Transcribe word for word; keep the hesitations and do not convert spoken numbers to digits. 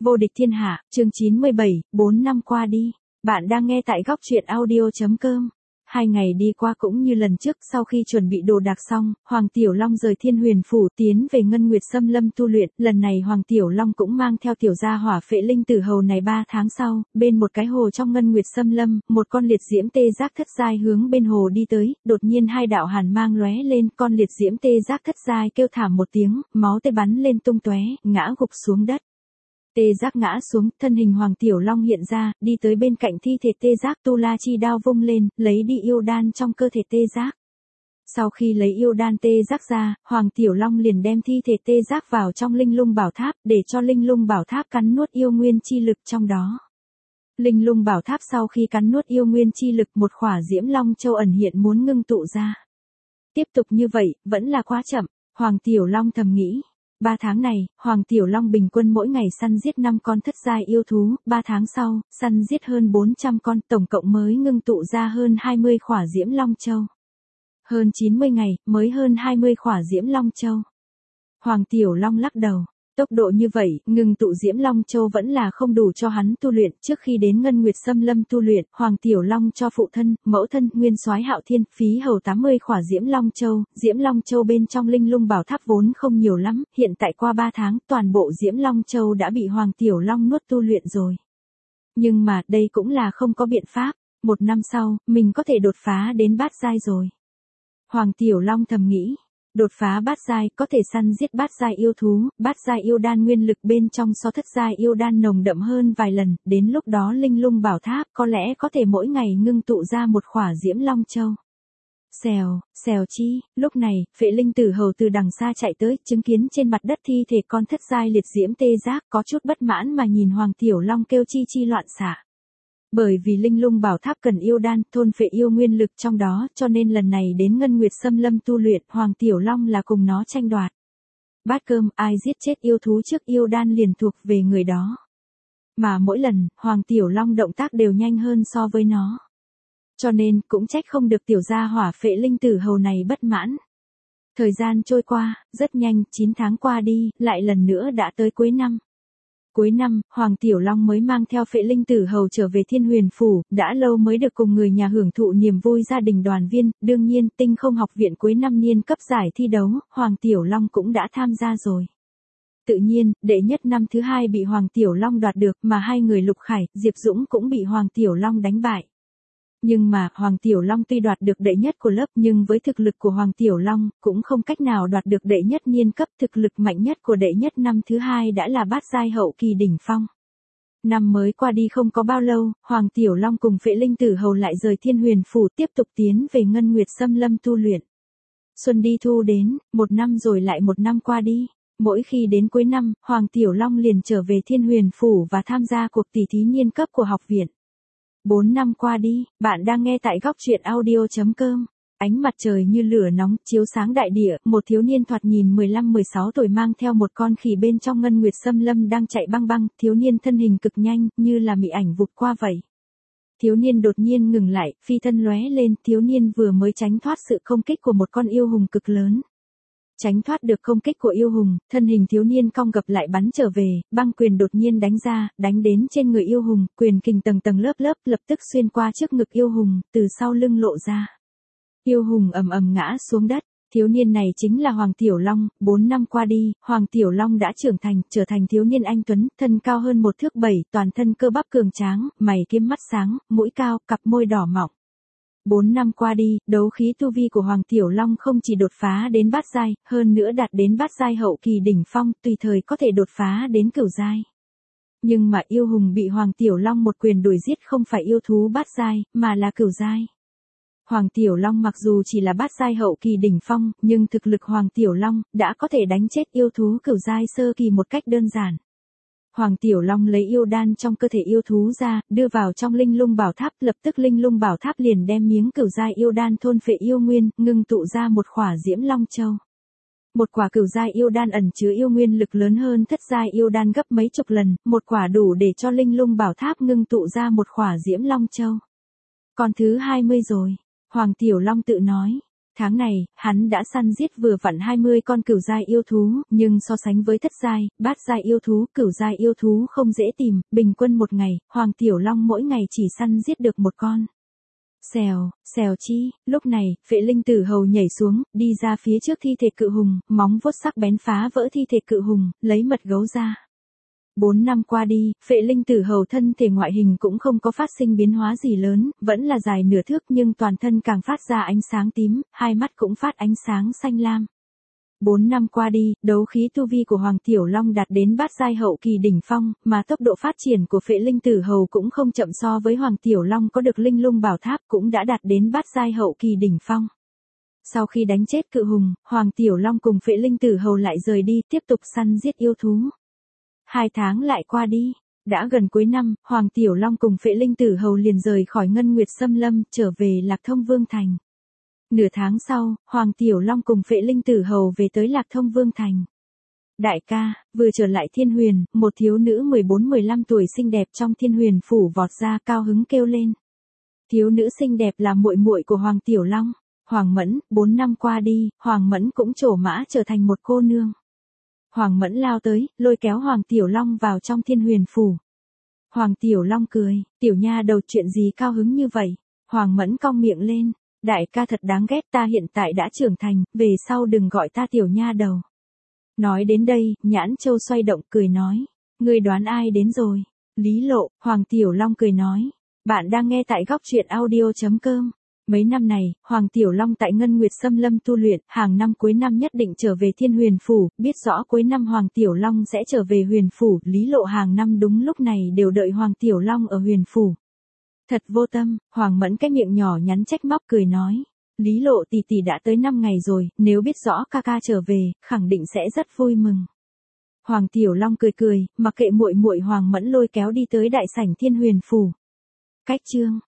Vô địch thiên hạ, chương chín mươi bảy, bốn năm qua đi. Bạn đang nghe tại góc truyện audio.com. Hai ngày đi qua cũng như lần trước, sau khi chuẩn bị đồ đạc xong, Hoàng Tiểu Long rời Thiên Huyền Phủ tiến về Ngân Nguyệt Xâm Lâm tu luyện. Lần này Hoàng Tiểu Long cũng mang theo tiểu gia hỏa Phệ Linh Tử Hầu này ba tháng sau, bên một cái hồ trong Ngân Nguyệt Xâm Lâm, một con liệt diễm tê giác thất giai hướng bên hồ đi tới, đột nhiên hai đạo hàn mang lóe lên, con liệt diễm tê giác thất giai kêu thảm một tiếng, máu tê bắn lên tung tóe, ngã gục xuống đất. Tê giác ngã xuống, thân hình Hoàng Tiểu Long hiện ra, đi tới bên cạnh thi thể tê giác, tu la chi đao vung lên, lấy đi yêu đan trong cơ thể tê giác. Sau khi lấy yêu đan tê giác ra, Hoàng Tiểu Long liền đem thi thể tê giác vào trong linh lung bảo tháp, để cho linh lung bảo tháp cắn nuốt yêu nguyên chi lực trong đó. Linh lung bảo tháp sau khi cắn nuốt yêu nguyên chi lực, một khỏa diễm long châu ẩn hiện muốn ngưng tụ ra. Tiếp tục như vậy, vẫn là quá chậm, Hoàng Tiểu Long thầm nghĩ. Ba tháng này, Hoàng Tiểu Long bình quân mỗi ngày săn giết năm con thất giai yêu thú, ba tháng sau, săn giết hơn bốn trăm con, tổng cộng mới ngưng tụ ra hơn hai mươi khỏa diễm long châu. Hơn chín mươi ngày, mới hơn hai mươi khỏa diễm long châu. Hoàng Tiểu Long lắc đầu, tốc độ như vậy, ngưng tụ diễm long châu vẫn là không đủ cho hắn tu luyện. Trước khi đến Ngân Nguyệt Xâm Lâm tu luyện, Hoàng Tiểu Long cho phụ thân, mẫu thân, nguyên soái Hạo Thiên, phí hầu tám mươi khỏa diễm long châu. Diễm long châu bên trong linh lung bảo tháp vốn không nhiều lắm, hiện tại qua ba tháng, toàn bộ diễm long châu đã bị Hoàng Tiểu Long nuốt tu luyện rồi. Nhưng mà, đây cũng là không có biện pháp, một năm sau, mình có thể đột phá đến bát giai rồi. Hoàng Tiểu Long thầm nghĩ. Đột phá bát giai, có thể săn giết bát giai yêu thú, bát giai yêu đan nguyên lực bên trong so thất giai yêu đan nồng đậm hơn vài lần, đến lúc đó linh lung bảo tháp có lẽ có thể mỗi ngày ngưng tụ ra một khỏa diễm long châu. Xèo, xèo chi, lúc này, Phệ Linh Tử Hầu từ đằng xa chạy tới, chứng kiến trên mặt đất thi thể con thất giai liệt diễm tê giác, có chút bất mãn mà nhìn Hoàng Tiểu Long kêu chi chi loạn xạ. Bởi vì linh lung bảo tháp cần yêu đan, thôn phệ yêu nguyên lực trong đó, cho nên lần này đến Ngân Nguyệt Xâm Lâm tu luyện, Hoàng Tiểu Long là cùng nó tranh đoạt. Bát cơm, ai giết chết yêu thú trước yêu đan liền thuộc về người đó. Mà mỗi lần, Hoàng Tiểu Long động tác đều nhanh hơn so với nó. Cho nên, cũng trách không được tiểu gia hỏa Phệ Linh Tử Hầu này bất mãn. Thời gian trôi qua, rất nhanh, chín tháng qua đi, lại lần nữa đã tới cuối năm. Cuối năm, Hoàng Tiểu Long mới mang theo Phệ Linh Tử Hầu trở về Thiên Huyền Phủ, đã lâu mới được cùng người nhà hưởng thụ niềm vui gia đình đoàn viên. Đương nhiên, Tinh Không Học Viện cuối năm niên cấp giải thi đấu, Hoàng Tiểu Long cũng đã tham gia rồi. Tự nhiên, đệ nhất năm thứ hai bị Hoàng Tiểu Long đoạt được, mà hai người Lục Khải, Diệp Dũng cũng bị Hoàng Tiểu Long đánh bại. Nhưng mà, Hoàng Tiểu Long tuy đoạt được đệ nhất của lớp, nhưng với thực lực của Hoàng Tiểu Long, cũng không cách nào đoạt được đệ nhất niên cấp. Thực lực mạnh nhất của đệ nhất năm thứ hai đã là bát giai hậu kỳ đỉnh phong. Năm mới qua đi không có bao lâu, Hoàng Tiểu Long cùng Phệ Linh Tử Hầu lại rời Thiên Huyền Phủ tiếp tục tiến về Ngân Nguyệt Xâm Lâm tu luyện. Xuân đi thu đến, một năm rồi lại một năm qua đi. Mỗi khi đến cuối năm, Hoàng Tiểu Long liền trở về Thiên Huyền Phủ và tham gia cuộc tỷ thí niên cấp của học viện. Bốn năm qua đi, bạn đang nghe tại góc truyện audio.com. Ánh mặt trời như lửa nóng, chiếu sáng đại địa, một thiếu niên thoạt nhìn mười lăm mười sáu tuổi mang theo một con khỉ bên trong Ngân Nguyệt Xâm Lâm đang chạy băng băng, thiếu niên thân hình cực nhanh, như là mị ảnh vụt qua vậy. Thiếu niên đột nhiên ngừng lại, phi thân lóe lên, thiếu niên vừa mới tránh thoát sự công kích của một con yêu hùng cực lớn. Tránh thoát được công kích của yêu hùng, thân hình thiếu niên cong gập lại bắn trở về, băng quyền đột nhiên đánh ra, đánh đến trên người yêu hùng, quyền kình tầng tầng lớp lớp lập tức xuyên qua trước ngực yêu hùng, từ sau lưng lộ ra. Yêu hùng ầm ầm ngã xuống đất, thiếu niên này chính là Hoàng Tiểu Long. Bốn năm qua đi, Hoàng Tiểu Long đã trưởng thành, trở thành thiếu niên anh tuấn, thân cao hơn một thước bảy, toàn thân cơ bắp cường tráng, mày kiếm mắt sáng, mũi cao, cặp môi đỏ mọng. Bốn năm qua đi, đấu khí tu vi của Hoàng Tiểu Long không chỉ đột phá đến bát giai, hơn nữa đạt đến bát giai hậu kỳ đỉnh phong, tùy thời có thể đột phá đến cửu giai. Nhưng mà yêu hùng bị Hoàng Tiểu Long một quyền đuổi giết không phải yêu thú bát giai, mà là cửu giai. Hoàng Tiểu Long mặc dù chỉ là bát giai hậu kỳ đỉnh phong, nhưng thực lực Hoàng Tiểu Long đã có thể đánh chết yêu thú cửu giai sơ kỳ một cách đơn giản. Hoàng Tiểu Long lấy yêu đan trong cơ thể yêu thú ra, đưa vào trong linh lung bảo tháp, lập tức linh lung bảo tháp liền đem miếng cửu giai yêu đan thôn phệ yêu nguyên, ngưng tụ ra một khỏa diễm long châu. Một quả cửu giai yêu đan ẩn chứa yêu nguyên lực lớn hơn thất giai yêu đan gấp mấy chục lần, một quả đủ để cho linh lung bảo tháp ngưng tụ ra một khỏa diễm long châu. Còn thứ hai mươi rồi, Hoàng Tiểu Long tự nói. Tháng này, hắn đã săn giết vừa vặn hai mươi con cửu giai yêu thú, nhưng so sánh với thất giai, bát giai yêu thú, cửu giai yêu thú không dễ tìm, bình quân một ngày, Hoàng Tiểu Long mỗi ngày chỉ săn giết được một con. Xèo, xèo chi, lúc này, Phệ Linh Tử Hầu nhảy xuống, đi ra phía trước thi thể cự hùng, móng vuốt sắc bén phá vỡ thi thể cự hùng, lấy mật gấu ra. Bốn năm qua đi, Phệ Linh Tử Hầu thân thể ngoại hình cũng không có phát sinh biến hóa gì lớn, vẫn là dài nửa thước nhưng toàn thân càng phát ra ánh sáng tím, hai mắt cũng phát ánh sáng xanh lam. Bốn năm qua đi, đấu khí tu vi của Hoàng Tiểu Long đạt đến bát giai hậu kỳ đỉnh phong, mà tốc độ phát triển của Phệ Linh Tử Hầu cũng không chậm so với Hoàng Tiểu Long có được Linh Lung Bảo Tháp cũng đã đạt đến bát giai hậu kỳ đỉnh phong. Sau khi đánh chết cự hùng, Hoàng Tiểu Long cùng Phệ Linh Tử Hầu lại rời đi tiếp tục săn giết yêu thú. Hai tháng lại qua đi, đã gần cuối năm, Hoàng Tiểu Long cùng Phệ Linh Tử Hầu liền rời khỏi Ngân Nguyệt Xâm Lâm, trở về Lạc Thông Vương Thành. Nửa tháng sau, Hoàng Tiểu Long cùng Phệ Linh Tử Hầu về tới Lạc Thông Vương Thành. Đại ca, vừa trở lại Thiên Huyền, một thiếu nữ mười bốn mười lăm tuổi xinh đẹp trong Thiên Huyền phủ vọt ra cao hứng kêu lên. Thiếu nữ xinh đẹp là muội muội của Hoàng Tiểu Long, Hoàng Mẫn, bốn năm qua đi, Hoàng Mẫn cũng trổ mã trở thành một cô nương. Hoàng Mẫn lao tới, lôi kéo Hoàng Tiểu Long vào trong Thiên Huyền phủ. Hoàng Tiểu Long cười, tiểu nha đầu chuyện gì cao hứng như vậy? Hoàng Mẫn cong miệng lên, đại ca thật đáng ghét, ta hiện tại đã trưởng thành, về sau đừng gọi ta tiểu nha đầu. Nói đến đây, Nhãn Châu xoay động cười nói, ngươi đoán ai đến rồi? Lý Lộ. Hoàng Tiểu Long cười nói, bạn đang nghe tại góc truyện audio chấm com. Mấy năm này, Hoàng Tiểu Long tại Ngân Nguyệt Xâm Lâm tu luyện, hàng năm cuối năm nhất định trở về Thiên Huyền phủ, biết rõ cuối năm Hoàng Tiểu Long sẽ trở về Huyền phủ, Lý Lộ hàng năm đúng lúc này đều đợi Hoàng Tiểu Long ở Huyền phủ. Thật vô tâm, Hoàng Mẫn cái miệng nhỏ nhắn trách móc cười nói, Lý Lộ tỷ tỷ đã tới năm ngày rồi, nếu biết rõ ca ca trở về, khẳng định sẽ rất vui mừng. Hoàng Tiểu Long cười cười, mặc kệ muội muội Hoàng Mẫn lôi kéo đi tới đại sảnh Thiên Huyền phủ. Cách chương